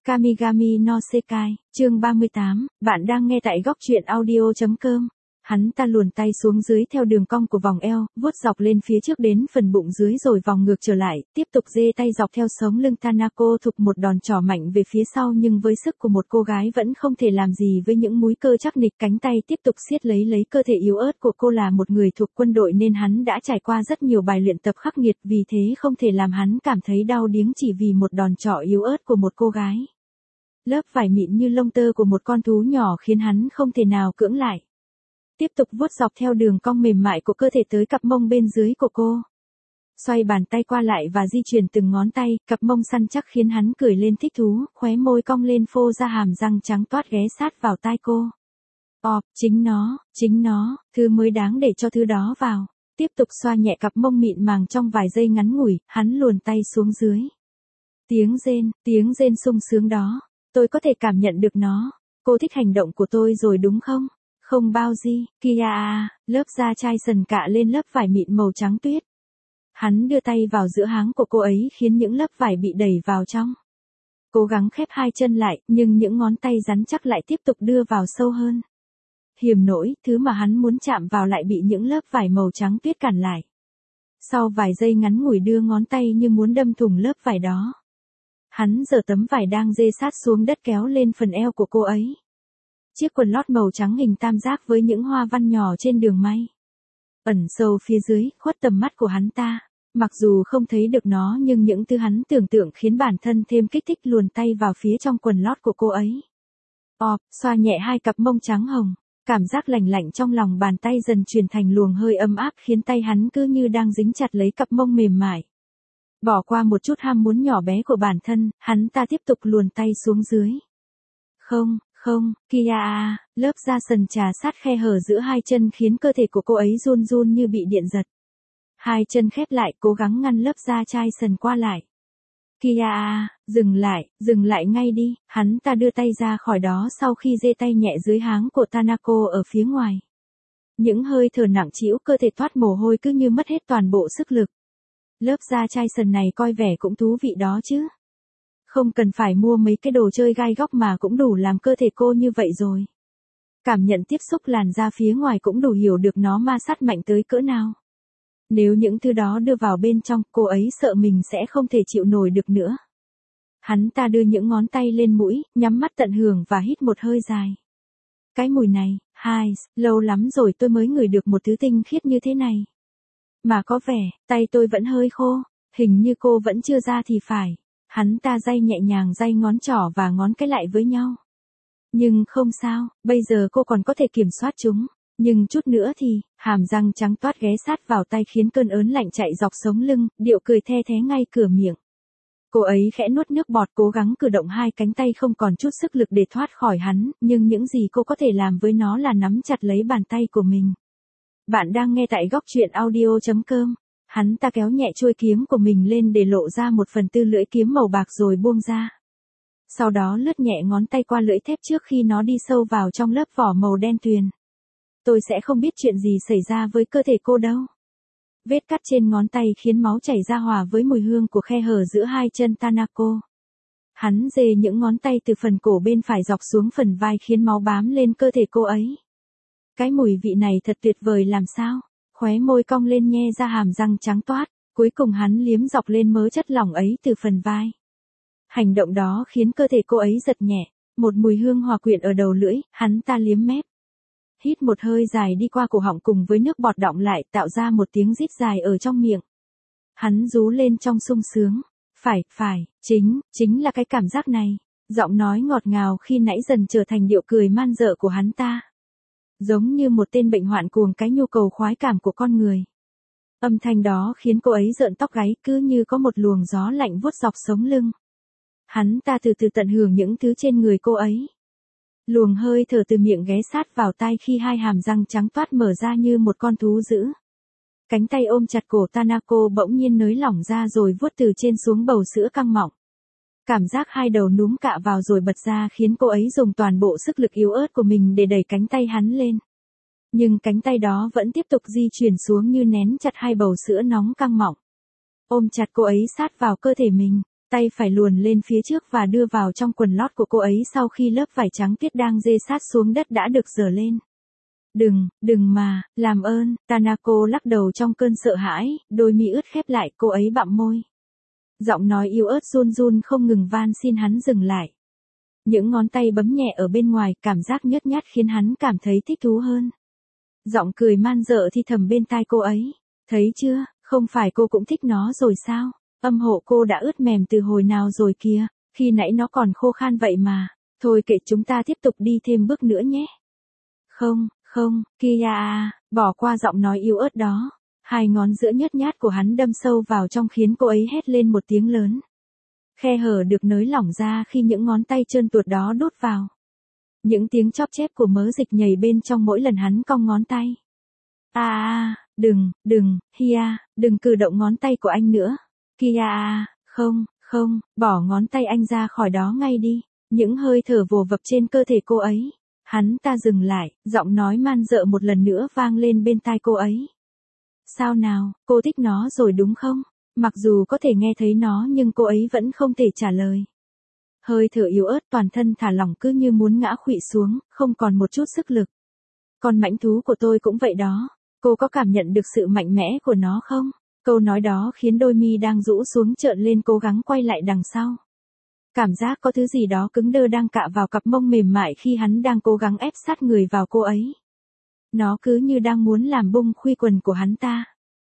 Kamigami no Sekai, chương 38, bạn đang nghe tại góc truyện audio.com. Hắn ta luồn tay xuống dưới theo đường cong của vòng eo, vuốt dọc lên phía trước đến phần bụng dưới rồi vòng ngược trở lại, tiếp tục giơ tay dọc theo sống lưng Tanako thục một đòn trỏ mạnh về phía sau nhưng với sức của một cô gái vẫn không thể làm gì với những múi cơ chắc nịch cánh tay tiếp tục siết lấy cơ thể yếu ớt của cô là một người thuộc quân đội nên hắn đã trải qua rất nhiều bài luyện tập khắc nghiệt vì thế không thể làm hắn cảm thấy đau điếng chỉ vì một đòn trỏ yếu ớt của một cô gái. Lớp vải mịn như lông tơ của một con thú nhỏ khiến hắn không thể nào cưỡng lại. Tiếp tục vuốt dọc theo đường cong mềm mại của cơ thể tới cặp mông bên dưới của cô. Xoay bàn tay qua lại và di chuyển từng ngón tay, cặp mông săn chắc khiến hắn cười lên thích thú, khóe môi cong lên phô ra hàm răng trắng toát ghé sát vào tai cô. Chính nó, thứ mới đáng để cho thứ đó vào. Tiếp tục xoa nhẹ cặp mông mịn màng trong vài giây ngắn ngủi, hắn luồn tay xuống dưới. Tiếng rên sung sướng đó. Tôi có thể cảm nhận được nó. Cô thích hành động của tôi rồi đúng không? Không bao gì, Kia lớp da chai sần cạ lên lớp vải mịn màu trắng tuyết. Hắn đưa tay vào giữa háng của cô ấy khiến những lớp vải bị đẩy vào trong. Cố gắng khép hai chân lại, nhưng những ngón tay rắn chắc lại tiếp tục đưa vào sâu hơn. Hiểm nỗi, thứ mà hắn muốn chạm vào lại bị những lớp vải màu trắng tuyết cản lại. Sau vài giây ngắn ngủi đưa ngón tay như muốn đâm thủng lớp vải đó. Hắn giở tấm vải đang dê sát xuống đất kéo lên phần eo của cô ấy. Chiếc quần lót màu trắng hình tam giác với những hoa văn nhỏ trên đường may. Ẩn sâu phía dưới, khuất tầm mắt của hắn ta. Mặc dù không thấy được nó nhưng những thứ hắn tưởng tượng khiến bản thân thêm kích thích luồn tay vào phía trong quần lót của cô ấy. Xoa nhẹ hai cặp mông trắng hồng. Cảm giác lành lạnh trong lòng bàn tay dần chuyển thành luồng hơi ấm áp khiến tay hắn cứ như đang dính chặt lấy cặp mông mềm mại. Bỏ qua một chút ham muốn nhỏ bé của bản thân, hắn ta tiếp tục luồn tay xuống dưới. Không, Kia lớp da sần trà sát khe hở giữa hai chân khiến cơ thể của cô ấy run run như bị điện giật. Hai chân khép lại cố gắng ngăn lớp da chai sần qua lại. Kia dừng lại ngay đi, hắn ta đưa tay ra khỏi đó sau khi giơ tay nhẹ dưới háng của Tanako ở phía ngoài. Những hơi thở nặng trĩu cơ thể toát mồ hôi cứ như mất hết toàn bộ sức lực. Lớp da chai sần này coi vẻ cũng thú vị đó chứ. Không cần phải mua mấy cái đồ chơi gai góc mà cũng đủ làm cơ thể cô như vậy rồi. Cảm nhận tiếp xúc làn da phía ngoài cũng đủ hiểu được nó ma sát mạnh tới cỡ nào. Nếu những thứ đó đưa vào bên trong, cô ấy sợ mình sẽ không thể chịu nổi được nữa. Hắn ta đưa những ngón tay lên mũi, nhắm mắt tận hưởng và hít một hơi dài. Cái mùi này, lâu lắm rồi tôi mới ngửi được một thứ tinh khiết như thế này. Mà có vẻ, tay tôi vẫn hơi khô, hình như cô vẫn chưa ra thì phải. Hắn ta day nhẹ nhàng day ngón trỏ và ngón cái lại với nhau. Nhưng không sao, bây giờ cô còn có thể kiểm soát chúng. Nhưng chút nữa thì, hàm răng trắng toát ghé sát vào tay khiến cơn ớn lạnh chạy dọc sống lưng, điệu cười the thé ngay cửa miệng. Cô ấy khẽ nuốt nước bọt cố gắng cử động hai cánh tay không còn chút sức lực để thoát khỏi hắn, nhưng những gì cô có thể làm với nó là nắm chặt lấy bàn tay của mình. Bạn đang nghe tại góc truyện audio.com. Hắn ta kéo nhẹ chuôi kiếm của mình lên để lộ ra 1/4 lưỡi kiếm màu bạc rồi buông ra. Sau đó lướt nhẹ ngón tay qua lưỡi thép trước khi nó đi sâu vào trong lớp vỏ màu đen tuyền. Tôi sẽ không biết chuyện gì xảy ra với cơ thể cô đâu. Vết cắt trên ngón tay khiến máu chảy ra hòa với mùi hương của khe hở giữa hai chân Tanako. Hắn dê những ngón tay từ phần cổ bên phải dọc xuống phần vai khiến máu bám lên cơ thể cô ấy. Cái mùi vị này thật tuyệt vời làm sao? Khóe môi cong lên nhe ra hàm răng trắng toát, cuối cùng hắn liếm dọc lên mớ chất lỏng ấy từ phần vai. Hành động đó khiến cơ thể cô ấy giật nhẹ, một mùi hương hòa quyện ở đầu lưỡi, hắn ta liếm mép. Hít một hơi dài đi qua cổ họng cùng với nước bọt đọng lại tạo ra một tiếng rít dài ở trong miệng. Hắn rú lên trong sung sướng. Chính là cái cảm giác này. Giọng nói ngọt ngào khi nãy dần trở thành điệu cười man dợ của hắn ta. Giống như một tên bệnh hoạn cuồng cái nhu cầu khoái cảm của con người. Âm thanh đó khiến cô ấy rợn tóc gáy cứ như có một luồng gió lạnh vuốt dọc sống lưng. Hắn ta từ từ tận hưởng những thứ trên người cô ấy. Luồng hơi thở từ miệng ghé sát vào tai khi hai hàm răng trắng toát mở ra như một con thú dữ. Cánh tay ôm chặt cổ Tanako bỗng nhiên nới lỏng ra rồi vuốt từ trên xuống bầu sữa căng mọng. Cảm giác hai đầu núm cạ vào rồi bật ra khiến cô ấy dùng toàn bộ sức lực yếu ớt của mình để đẩy cánh tay hắn lên. Nhưng cánh tay đó vẫn tiếp tục di chuyển xuống như nén chặt hai bầu sữa nóng căng mọng. Ôm chặt cô ấy sát vào cơ thể mình. Tay phải luồn lên phía trước và đưa vào trong quần lót của cô ấy sau khi lớp vải trắng tuyết đang rê sát xuống đất đã được giở lên. Đừng mà, làm ơn, Tanako lắc đầu trong cơn sợ hãi, đôi mi ướt khép lại, cô ấy bặm môi. Giọng nói yếu ớt run run không ngừng van xin hắn dừng lại. Những ngón tay bấm nhẹ ở bên ngoài, cảm giác nhớt nhát khiến hắn cảm thấy thích thú hơn. Giọng cười man dợ thì thầm bên tai cô ấy. Thấy chưa, không phải cô cũng thích nó rồi sao? Âm hộ cô đã ướt mềm từ hồi nào rồi kìa, khi nãy nó còn khô khan vậy mà. Thôi kệ, chúng ta tiếp tục đi thêm bước nữa nhé. Không, Kia à, bỏ qua giọng nói yếu ớt đó. Hai ngón giữa nhớt nhát của hắn đâm sâu vào trong khiến cô ấy hét lên một tiếng lớn. Khe hở được nới lỏng ra khi những ngón tay trơn tuột đó đút vào. Những tiếng chóp chép của mớ dịch nhảy bên trong mỗi lần hắn cong ngón tay. Đừng cử động ngón tay của anh nữa. Kia à, không, bỏ ngón tay anh ra khỏi đó ngay đi. Những hơi thở vồ vập trên cơ thể cô ấy. Hắn ta dừng lại, giọng nói man dợ một lần nữa vang lên bên tai cô ấy. Sao nào, cô thích nó rồi đúng không? Mặc dù có thể nghe thấy nó nhưng cô ấy vẫn không thể trả lời. Hơi thở yếu ớt, toàn thân thả lỏng cứ như muốn ngã khuỵu xuống, không còn một chút sức lực. Con mãnh thú của tôi cũng vậy đó. Cô có cảm nhận được sự mạnh mẽ của nó không? Câu nói đó khiến đôi mi đang rũ xuống trợn lên, cố gắng quay lại đằng sau. Cảm giác có thứ gì đó cứng đơ đang cạ vào cặp mông mềm mại khi hắn đang cố gắng ép sát người vào cô ấy. Nó cứ như đang muốn làm bung khuy quần của hắn ta.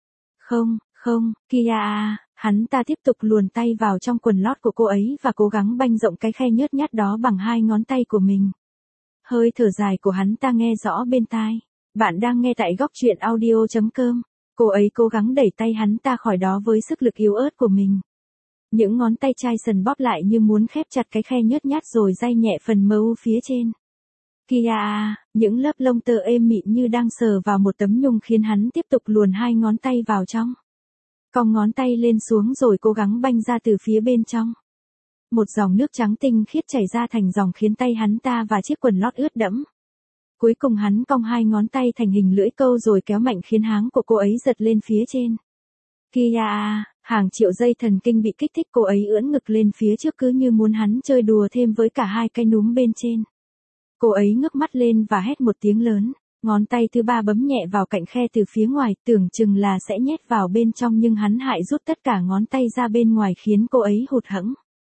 Không, Kia à, hắn ta tiếp tục luồn tay vào trong quần lót của cô ấy và cố gắng banh rộng cái khe nhớt nhát đó bằng hai ngón tay của mình. Hơi thở dài của hắn ta nghe rõ bên tai. Bạn đang nghe tại góc truyện audio.com. Cô ấy cố gắng đẩy tay hắn ta khỏi đó với sức lực yếu ớt của mình. Những ngón tay chai sần bóp lại như muốn khép chặt cái khe nhớt nhát rồi day nhẹ phần mờ u phía trên. Kia à, những lớp lông tơ êm mịn như đang sờ vào một tấm nhung khiến hắn tiếp tục luồn hai ngón tay vào trong. Cong ngón tay lên xuống rồi cố gắng banh ra từ phía bên trong. Một dòng nước trắng tinh khiết chảy ra thành dòng khiến tay hắn ta và chiếc quần lót ướt đẫm. Cuối cùng hắn cong hai ngón tay thành hình lưỡi câu rồi kéo mạnh khiến háng của cô ấy giật lên phía trên. Kia à, hàng triệu dây thần kinh bị kích thích, cô ấy ưỡn ngực lên phía trước cứ như muốn hắn chơi đùa thêm với cả hai cái núm bên trên. Cô ấy ngước mắt lên và hét một tiếng lớn. Ngón tay thứ ba bấm nhẹ vào cạnh khe từ phía ngoài, tưởng chừng là sẽ nhét vào bên trong nhưng hắn hại rút tất cả ngón tay ra bên ngoài khiến cô ấy hụt hẫng.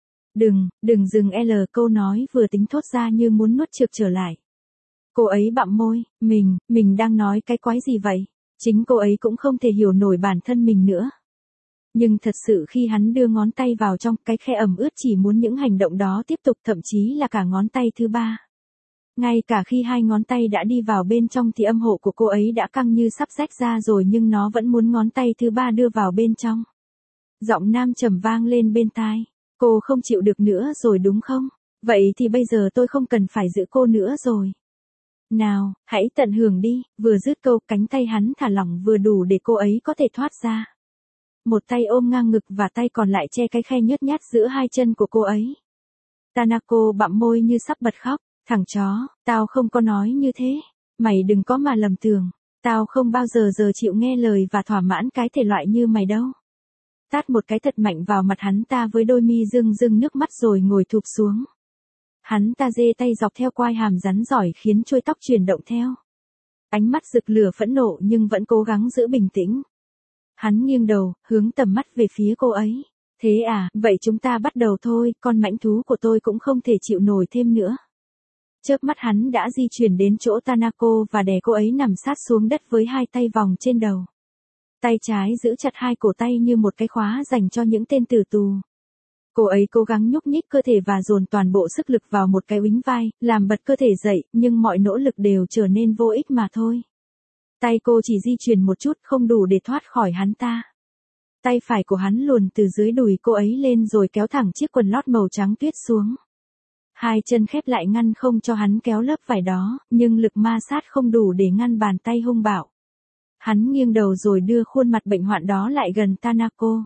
Đừng dừng L, câu nói vừa tính thốt ra như muốn nuốt trượt trở lại. Cô ấy bặm môi, mình đang nói cái quái gì vậy? Chính cô ấy cũng không thể hiểu nổi bản thân mình nữa. Nhưng thật sự khi hắn đưa ngón tay vào trong cái khe ẩm ướt chỉ muốn những hành động đó tiếp tục, thậm chí là cả ngón tay thứ ba. Ngay cả khi hai ngón tay đã đi vào bên trong thì âm hộ của cô ấy đã căng như sắp rách ra rồi nhưng nó vẫn muốn ngón tay thứ ba đưa vào bên trong. Giọng nam trầm vang lên bên tai. Cô không chịu được nữa rồi đúng không? Vậy thì bây giờ tôi không cần phải giữ cô nữa rồi. Nào, hãy tận hưởng đi. Vừa dứt câu, cánh tay hắn thả lỏng vừa đủ để cô ấy có thể thoát ra. Một tay ôm ngang ngực và tay còn lại che cái khe nhớt nhát giữa hai chân của cô ấy. Tanako bặm môi như sắp bật khóc. Thằng chó, tao không có nói như thế. Mày đừng có mà lầm tưởng. Tao không bao giờ chịu nghe lời và thỏa mãn cái thể loại như mày đâu. Tát một cái thật mạnh vào mặt hắn ta với đôi mi rưng nước mắt rồi ngồi thụp xuống. Hắn ta giơ tay dọc theo quai hàm rắn giỏi khiến chuôi tóc chuyển động theo. Ánh mắt rực lửa phẫn nộ nhưng vẫn cố gắng giữ bình tĩnh. Hắn nghiêng đầu, hướng tầm mắt về phía cô ấy. Thế à, vậy chúng ta bắt đầu thôi, con mãnh thú của tôi cũng không thể chịu nổi thêm nữa. Chớp mắt hắn đã di chuyển đến chỗ Tanako và đè cô ấy nằm sát xuống đất với hai tay vòng trên đầu. Tay trái giữ chặt hai cổ tay như một cái khóa dành cho những tên tử tù. Cô ấy cố gắng nhúc nhích cơ thể và dồn toàn bộ sức lực vào một cái uốn vai, làm bật cơ thể dậy, nhưng mọi nỗ lực đều trở nên vô ích mà thôi. Tay cô chỉ di chuyển một chút không đủ để thoát khỏi hắn ta. Tay phải của hắn luồn từ dưới đùi cô ấy lên rồi kéo thẳng chiếc quần lót màu trắng tuyết xuống. Hai chân khép lại ngăn không cho hắn kéo lớp vải đó, nhưng lực ma sát không đủ để ngăn bàn tay hung bạo. Hắn nghiêng đầu rồi đưa khuôn mặt bệnh hoạn đó lại gần Tanako.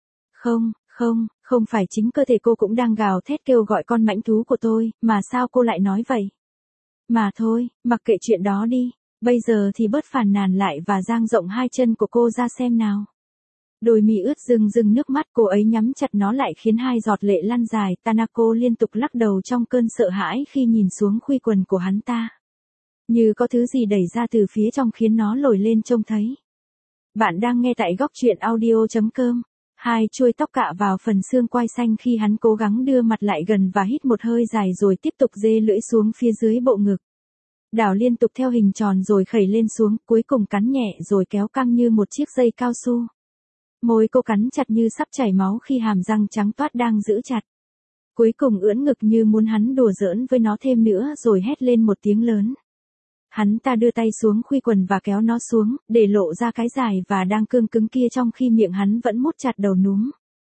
Không phải chính cơ thể cô cũng đang gào thét kêu gọi con mãnh thú của tôi, mà sao cô lại nói vậy? Mà thôi, mặc kệ chuyện đó đi, bây giờ thì bớt phàn nàn lại và dang rộng hai chân của cô ra xem nào. Đôi mi ướt rưng rưng nước mắt, cô ấy nhắm chặt nó lại khiến hai giọt lệ lăn dài. Tanako liên tục lắc đầu trong cơn sợ hãi khi nhìn xuống khuy quần của hắn ta. Như có thứ gì đẩy ra từ phía trong khiến nó nổi lên trông thấy. Bạn đang nghe tại góc truyện audio.com. Hai chuôi tóc cạ vào phần xương quai xanh khi hắn cố gắng đưa mặt lại gần và hít một hơi dài rồi tiếp tục dê lưỡi xuống phía dưới bộ ngực. Đảo liên tục theo hình tròn rồi khẩy lên xuống, cuối cùng cắn nhẹ rồi kéo căng như một chiếc dây cao su. Môi cô cắn chặt như sắp chảy máu khi hàm răng trắng toát đang giữ chặt. Cuối cùng ưỡn ngực như muốn hắn đùa giỡn với nó thêm nữa rồi hét lên một tiếng lớn. Hắn ta đưa tay xuống khuy quần và kéo nó xuống, để lộ ra cái dài và đang cương cứng kia trong khi miệng hắn vẫn mút chặt đầu núm.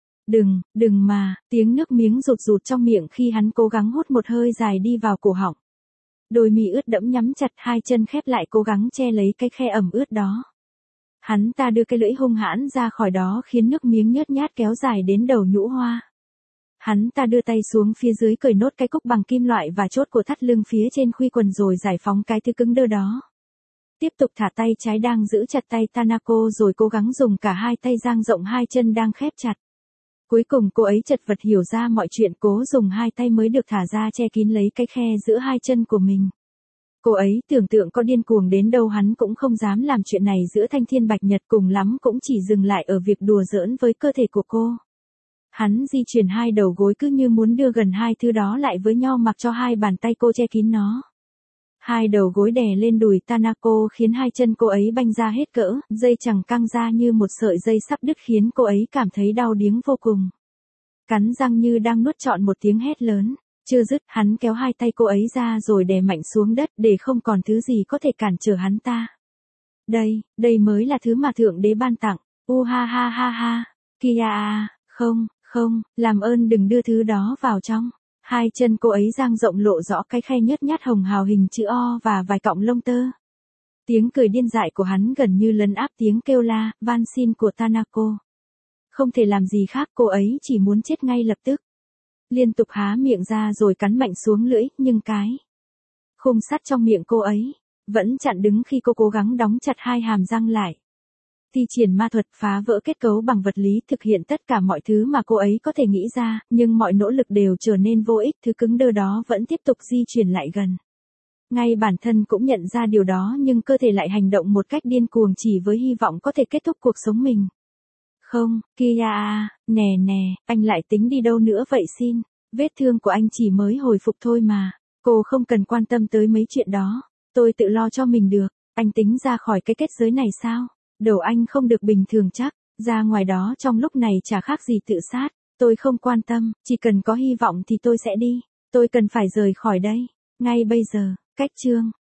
Đừng mà, tiếng nước miếng rụt rụt trong miệng khi hắn cố gắng hút một hơi dài đi vào cổ họng. Đôi mi ướt đẫm nhắm chặt, hai chân khép lại cố gắng che lấy cái khe ẩm ướt đó. Hắn ta đưa cái lưỡi hung hãn ra khỏi đó khiến nước miếng nhớt nhát kéo dài đến đầu nhũ hoa. Hắn ta đưa tay xuống phía dưới cởi nốt cái cúc bằng kim loại và chốt của thắt lưng phía trên khuy quần rồi giải phóng cái thứ cứng đơ đó. Tiếp tục thả tay trái đang giữ chặt tay Tanako rồi cố gắng dùng cả hai tay dang rộng hai chân đang khép chặt. Cuối cùng cô ấy chật vật hiểu ra mọi chuyện, cố dùng hai tay mới được thả ra che kín lấy cái khe giữa hai chân của mình. Cô ấy tưởng tượng có điên cuồng đến đâu hắn cũng không dám làm chuyện này giữa thanh thiên bạch nhật, cùng lắm cũng chỉ dừng lại ở việc đùa giỡn với cơ thể của cô. Hắn di chuyển hai đầu gối cứ như muốn đưa gần hai thứ đó lại với nhau mặc cho hai bàn tay cô che kín nó. Hai đầu gối đè lên đùi Tanako khiến hai chân cô ấy banh ra hết cỡ, dây chằng căng ra như một sợi dây sắp đứt khiến cô ấy cảm thấy đau điếng vô cùng. Cắn răng như đang nuốt trọn một tiếng hét lớn. Chưa dứt, hắn kéo hai tay cô ấy ra rồi đè mạnh xuống đất để không còn thứ gì có thể cản trở hắn ta. Đây mới là thứ mà Thượng Đế ban tặng. Ha ha ha ha. Kia à, không, làm ơn đừng đưa thứ đó vào trong. Hai chân cô ấy dang rộng lộ rõ cái khe nhớt nhát hồng hào hình chữ O và vài cọng lông tơ. Tiếng cười điên dại của hắn gần như lấn áp tiếng kêu la, van xin của Tanako. Không thể làm gì khác, cô ấy chỉ muốn chết ngay lập tức. Liên tục há miệng ra rồi cắn mạnh xuống lưỡi, nhưng cái khung sắt trong miệng cô ấy vẫn chặn đứng khi cô cố gắng đóng chặt hai hàm răng lại. Thi triển ma thuật phá vỡ kết cấu bằng vật lý, thực hiện tất cả mọi thứ mà cô ấy có thể nghĩ ra, nhưng mọi nỗ lực đều trở nên vô ích, thứ cứng đơ đó vẫn tiếp tục di chuyển lại gần. Ngay bản thân cũng nhận ra điều đó nhưng cơ thể lại hành động một cách điên cuồng chỉ với hy vọng có thể kết thúc cuộc sống mình. Không, Kia à, nè, anh lại tính đi đâu nữa vậy xin? Vết thương của anh chỉ mới hồi phục thôi mà. Cô không cần quan tâm tới mấy chuyện đó. Tôi tự lo cho mình được. Anh tính ra khỏi cái kết giới này sao? Đầu anh không được bình thường chắc. Ra ngoài đó trong lúc này chả khác gì tự sát. Tôi không quan tâm, chỉ cần có hy vọng thì tôi sẽ đi. Tôi cần phải rời khỏi đây. Ngay bây giờ, cách chương.